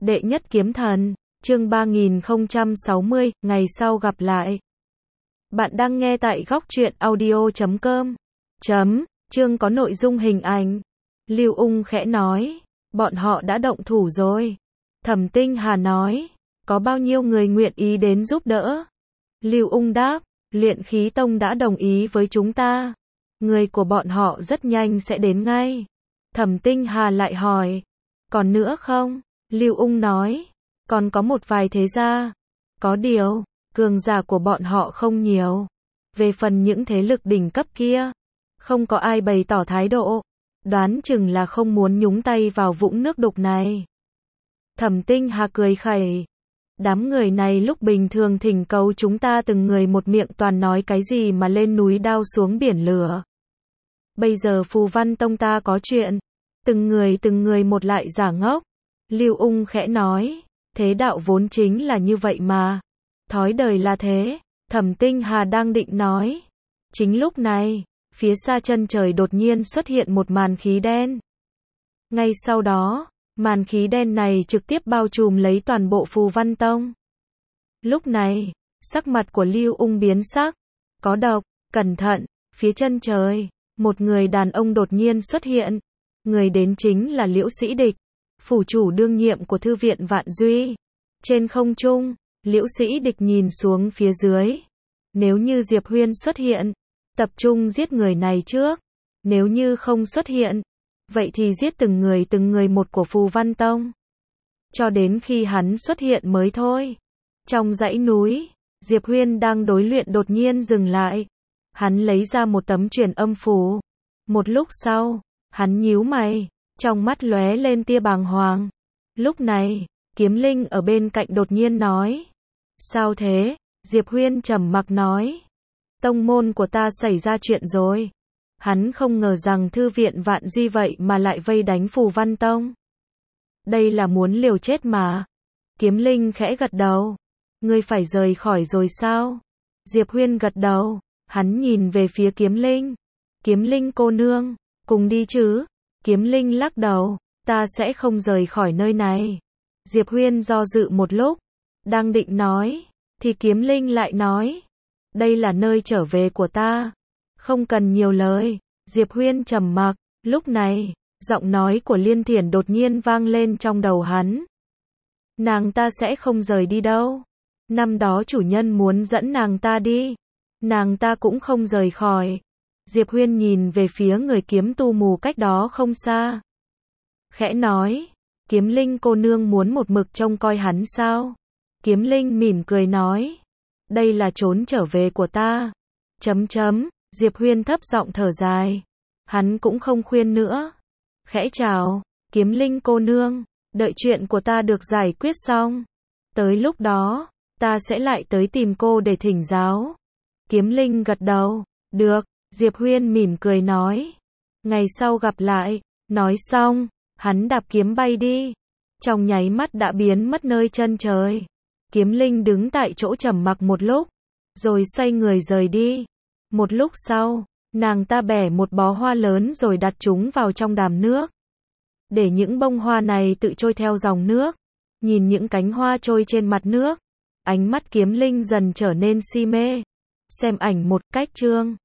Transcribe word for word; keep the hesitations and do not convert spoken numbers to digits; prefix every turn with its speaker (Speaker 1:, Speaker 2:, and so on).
Speaker 1: Đệ nhất kiếm thần, chương ba nghìn không trăm sáu mươi, ngày sau gặp lại. Bạn đang nghe tại góc truyện audio chấm com. Chấm, chương có nội dung hình ảnh. Lưu Ung khẽ nói, bọn họ đã động thủ rồi. Thẩm Tinh Hà nói, có bao nhiêu người nguyện ý đến giúp đỡ? Lưu Ung đáp, Luyện Khí Tông đã đồng ý với chúng ta. Người của bọn họ rất nhanh sẽ đến ngay. Thẩm Tinh Hà lại hỏi, còn nữa không? Lưu Ung nói, còn có một vài thế gia. Có điều, cường giả của bọn họ không nhiều. Về phần những thế lực đỉnh cấp kia, không có ai bày tỏ thái độ. Đoán chừng là không muốn nhúng tay vào vũng nước đục này. Thẩm Tinh Hà cười khẩy. Đám người này lúc bình thường thỉnh cầu chúng ta từng người một miệng toàn nói cái gì mà lên núi đao xuống biển lửa. Bây giờ Phù Văn Tông ta có chuyện. Từng người từng người một lại giả ngốc. Lưu Ung khẽ nói, thế đạo vốn chính là như vậy mà. Thói đời là thế. Thẩm Tinh Hà đang định nói. Chính lúc này, phía xa chân trời đột nhiên xuất hiện một màn khí đen. Ngay sau đó, màn khí đen này trực tiếp bao trùm lấy toàn bộ Phù Văn Tông. Lúc này, sắc mặt của Lưu Ung biến sắc. Có độc, cẩn thận, phía chân trời, một người đàn ông đột nhiên xuất hiện. Người đến chính là Liễu Sĩ Địch, phủ chủ đương nhiệm của Thư viện Vạn Duy. Trên không trung, Liễu Sĩ Địch nhìn xuống phía dưới. Nếu như Diệp Huyên xuất hiện, tập trung giết người này trước. Nếu như không xuất hiện, vậy thì giết từng người từng người một của Phù Văn Tông. Cho đến khi hắn xuất hiện mới thôi. Trong dãy núi, Diệp Huyên đang đối luyện đột nhiên dừng lại. Hắn lấy ra một tấm truyền âm phù. Một lúc sau, hắn nhíu mày, trong mắt lóe lên tia bàng hoàng. Lúc này, Kiếm Linh ở bên cạnh đột nhiên nói. Sao thế? Diệp Huyên trầm mặc nói. Tông môn của ta xảy ra chuyện rồi. Hắn không ngờ rằng Thư viện Vạn Duy vậy mà lại vây đánh Phù Văn Tông. Đây là muốn liều chết mà. Kiếm Linh khẽ gật đầu. Ngươi phải rời khỏi rồi sao? Diệp Huyên gật đầu. Hắn nhìn về phía Kiếm Linh. Kiếm Linh cô nương, cùng đi chứ? Kiếm Linh lắc đầu. Ta sẽ không rời khỏi nơi này. Diệp Huyên do dự một lúc. Đang định nói, thì Kiếm Linh lại nói. Đây là nơi trở về của ta. Không cần nhiều lời. Diệp Huyên trầm mặc. Lúc này, giọng nói của Liên Thiển đột nhiên vang lên trong đầu hắn. Nàng ta sẽ không rời đi đâu. Năm đó chủ nhân muốn dẫn nàng ta đi. Nàng ta cũng không rời khỏi. Diệp Huyên nhìn về phía người kiếm tu mù cách đó không xa. Khẽ nói, Kiếm Linh cô nương muốn một mực trông coi hắn sao? Kiếm Linh mỉm cười nói, đây là trốn trở về của ta. Chấm chấm, Diệp Huyên thấp giọng thở dài. Hắn cũng không khuyên nữa. Khẽ chào, Kiếm Linh cô nương, đợi chuyện của ta được giải quyết xong. Tới lúc đó, ta sẽ lại tới tìm cô để thỉnh giáo. Kiếm Linh gật đầu, được. Diệp Huyên mỉm cười nói. Ngày sau gặp lại. Nói xong, hắn đạp kiếm bay đi. Trong nháy mắt đã biến mất nơi chân trời. Kiếm Linh đứng tại chỗ trầm mặc một lúc. Rồi xoay người rời đi. Một lúc sau, nàng ta bẻ một bó hoa lớn rồi đặt chúng vào trong đàm nước. Để những bông hoa này tự trôi theo dòng nước. Nhìn những cánh hoa trôi trên mặt nước. Ánh mắt Kiếm Linh dần trở nên si mê. Xem ảnh một cách chương.